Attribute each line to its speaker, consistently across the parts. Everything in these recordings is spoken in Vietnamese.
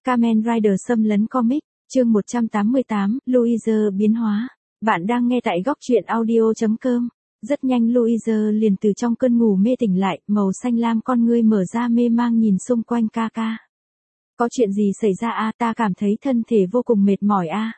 Speaker 1: Kamen Rider xâm lấn comic, chương 188, Louise biến hóa. Bạn đang nghe tại góc truyện audio.com. Rất nhanh Louise liền từ trong cơn ngủ mê tỉnh lại, màu xanh lam con ngươi mở ra mê mang nhìn xung quanh ca. Có chuyện gì xảy ra à, ta cảm thấy thân thể vô cùng mệt mỏi à.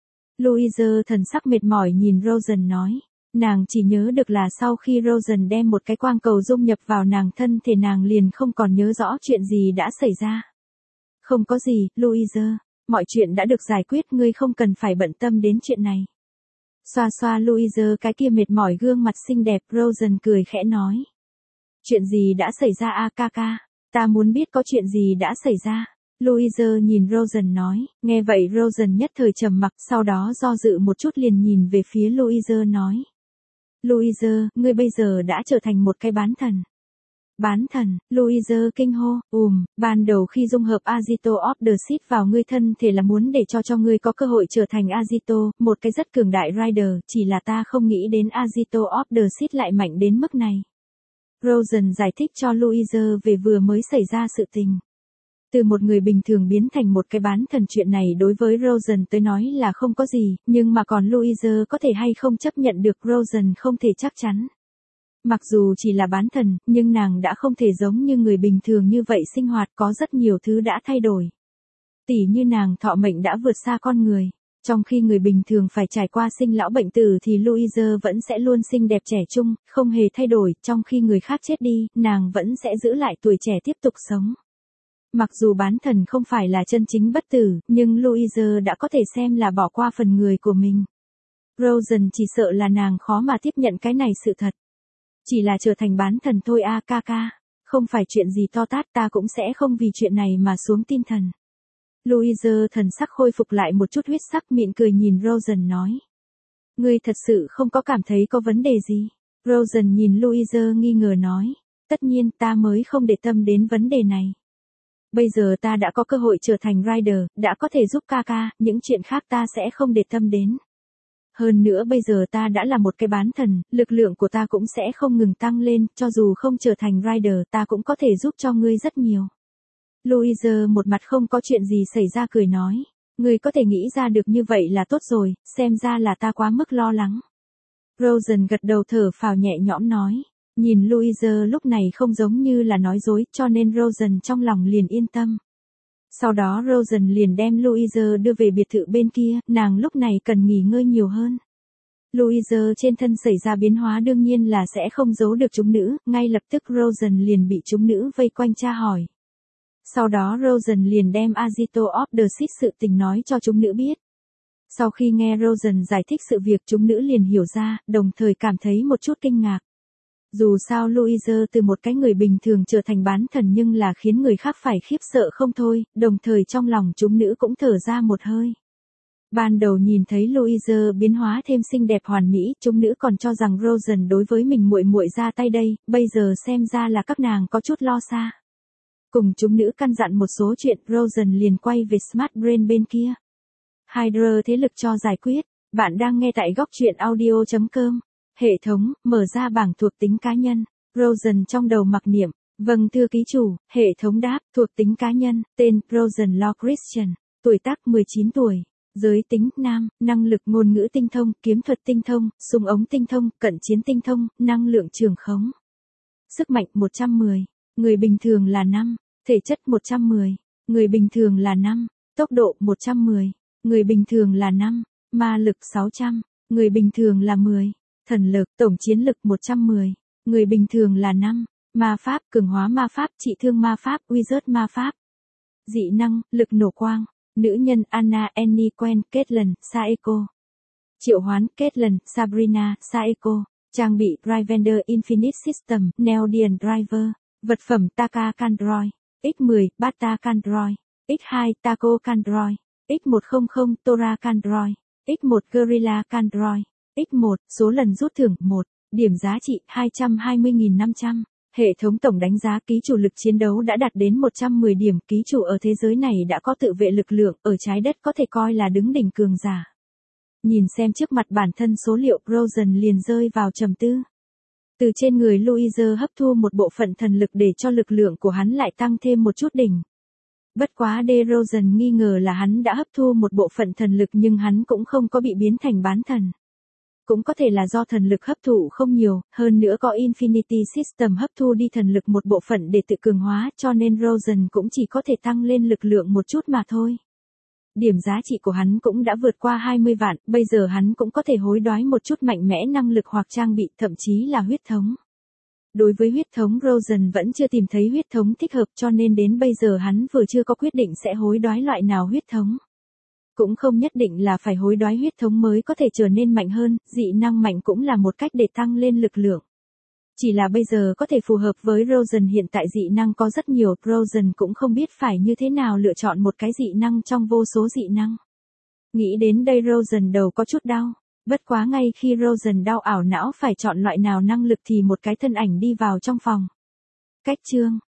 Speaker 1: Louise thần sắc mệt mỏi nhìn Rosen nói. Nàng chỉ nhớ được là sau khi Rosen đem một cái quang cầu dung nhập vào nàng thân thể nàng liền không còn nhớ rõ chuyện gì đã xảy ra. Không có gì, Louise, mọi chuyện đã được giải quyết, ngươi không cần phải bận tâm đến chuyện này. Xoa xoa Louise cái kia mệt mỏi gương mặt xinh đẹp, Rosen cười khẽ nói. Chuyện gì đã xảy ra à ca, ta muốn biết có chuyện gì đã xảy ra. Louise nhìn Rosen nói, nghe vậy Rosen nhất thời trầm mặc, sau đó do dự một chút liền nhìn về phía Louise nói. Louise, ngươi bây giờ đã trở thành một cái bán thần. Bán thần, Louise kinh hô, ban đầu khi dung hợp Agito of the Sith vào ngươi thân thể là muốn để cho ngươi có cơ hội trở thành Agito, một cái rất cường đại Rider, chỉ là ta không nghĩ đến Agito of the Sith lại mạnh đến mức này. Rosen giải thích cho Louise về vừa mới xảy ra sự tình. Từ một người bình thường biến thành một cái bán thần, chuyện này đối với Rosen tới nói là không có gì, nhưng mà còn Louise có thể hay không chấp nhận được Rosen không thể chắc chắn. Mặc dù chỉ là bán thần, nhưng nàng đã không thể giống như người bình thường như vậy sinh hoạt, có rất nhiều thứ đã thay đổi. Tỉ như nàng thọ mệnh đã vượt xa con người. Trong khi người bình thường phải trải qua sinh lão bệnh tử thì Louise vẫn sẽ luôn xinh đẹp trẻ trung, không hề thay đổi, trong khi người khác chết đi, nàng vẫn sẽ giữ lại tuổi trẻ tiếp tục sống. Mặc dù bán thần không phải là chân chính bất tử, nhưng Louise đã có thể xem là bỏ qua phần người của mình. Rosen chỉ sợ là nàng khó mà tiếp nhận cái này sự thật. Chỉ là trở thành bán thần thôi à ca, không phải chuyện gì to tát, ta cũng sẽ không vì chuyện này mà xuống tinh thần. Louise thần sắc khôi phục lại một chút huyết sắc, mỉm cười nhìn Rosen nói. Ngươi thật sự không có cảm thấy có vấn đề gì? Rosen nhìn Louise nghi ngờ nói. Tất nhiên ta mới không để tâm đến vấn đề này. Bây giờ ta đã có cơ hội trở thành Rider, đã có thể giúp ca, những chuyện khác ta sẽ không để tâm đến. Hơn nữa bây giờ ta đã là một cái bán thần, lực lượng của ta cũng sẽ không ngừng tăng lên, cho dù không trở thành Rider ta cũng có thể giúp cho ngươi rất nhiều. Louise một mặt không có chuyện gì xảy ra cười nói, ngươi có thể nghĩ ra được như vậy là tốt rồi, xem ra là ta quá mức lo lắng. Rosen gật đầu thở phào nhẹ nhõm nói, nhìn Louise lúc này không giống như là nói dối, cho nên Rosen trong lòng liền yên tâm. Sau đó Rosen liền đem Louise đưa về biệt thự bên kia, nàng lúc này cần nghỉ ngơi nhiều hơn. Louise trên thân xảy ra biến hóa đương nhiên là sẽ không giấu được chúng nữ, ngay lập tức Rosen liền bị chúng nữ vây quanh tra hỏi. Sau đó Rosen liền đem Agito of the Sith sự tình nói cho chúng nữ biết. Sau khi nghe Rosen giải thích sự việc, chúng nữ liền hiểu ra, đồng thời cảm thấy một chút kinh ngạc. Dù sao Louise từ một cái người bình thường trở thành bán thần nhưng là khiến người khác phải khiếp sợ không thôi, đồng thời trong lòng chúng nữ cũng thở ra một hơi. Ban đầu nhìn thấy Louise biến hóa thêm xinh đẹp hoàn mỹ, chúng nữ còn cho rằng Rosen đối với mình muội muội ra tay đây, bây giờ xem ra là các nàng có chút lo xa. Cùng chúng nữ căn dặn một số chuyện, Rosen liền quay về Smart Brain bên kia. Hydra thế lực cho giải quyết, bạn đang nghe tại góc truyện audio.com. Hệ thống, mở ra bảng thuộc tính cá nhân. Rosen trong đầu mặc niệm, vâng thưa ký chủ, hệ thống đáp, thuộc tính cá nhân, tên, Rosen Law Christian, tuổi tác 19 tuổi, giới tính, nam, năng lực ngôn ngữ tinh thông, kiếm thuật tinh thông, súng ống tinh thông, cận chiến tinh thông, năng lượng trường khống. Sức mạnh 110, người bình thường là 5, thể chất 110, người bình thường là 5, tốc độ 110, người bình thường là 5, ma lực 600, người bình thường là 10. Thần lực, tổng chiến lực 110, người bình thường là 5, ma pháp, cường hóa ma pháp, trị thương ma pháp, wizard ma pháp. Dị năng, lực nổ quang, nữ nhân Anna, Annie, Gwen, Caitlyn, Saeko. Triệu hoán, Caitlyn, Sabrina, Saeko. Trang bị, Rivender Infinite System, Neodymium Driver. Vật phẩm, Taka Kandroid. X10, Bata Kandroid. X2, Taco Kandroid. X100, Tora Kandroid. X1, Gorilla Kandroid. X1, số lần rút thưởng 1, điểm giá trị 220.500. Hệ thống tổng đánh giá ký chủ lực chiến đấu đã đạt đến 110 điểm, ký chủ ở thế giới này đã có tự vệ lực lượng, ở trái đất có thể coi là đứng đỉnh cường giả. Nhìn xem trước mặt bản thân số liệu, Rosen liền rơi vào trầm tư. Từ trên người Louise hấp thu một bộ phận thần lực để cho lực lượng của hắn lại tăng thêm một chút đỉnh. Bất quá DeRozan nghi ngờ là hắn đã hấp thu một bộ phận thần lực nhưng hắn cũng không có bị biến thành bán thần. Cũng có thể là do thần lực hấp thụ không nhiều, hơn nữa có Infinity System hấp thu đi thần lực một bộ phận để tự cường hóa cho nên Rozan cũng chỉ có thể tăng lên lực lượng một chút mà thôi. Điểm giá trị của hắn cũng đã vượt qua 20 vạn, bây giờ hắn cũng có thể hối đoái một chút mạnh mẽ năng lực hoặc trang bị, thậm chí là huyết thống. Đối với huyết thống Rozan vẫn chưa tìm thấy huyết thống thích hợp cho nên đến bây giờ hắn vừa chưa có quyết định sẽ hối đoái loại nào huyết thống. Cũng không nhất định là phải hối đoái huyết thống mới có thể trở nên mạnh hơn, dị năng mạnh cũng là một cách để tăng lên lực lượng. Chỉ là bây giờ có thể phù hợp với Rozan hiện tại dị năng có rất nhiều, Rozan cũng không biết phải như thế nào lựa chọn một cái dị năng trong vô số dị năng. Nghĩ đến đây Rozan đầu có chút đau, bất quá ngay khi Rozan đau ảo não phải chọn loại nào năng lực thì một cái thân ảnh đi vào trong phòng. Cách chương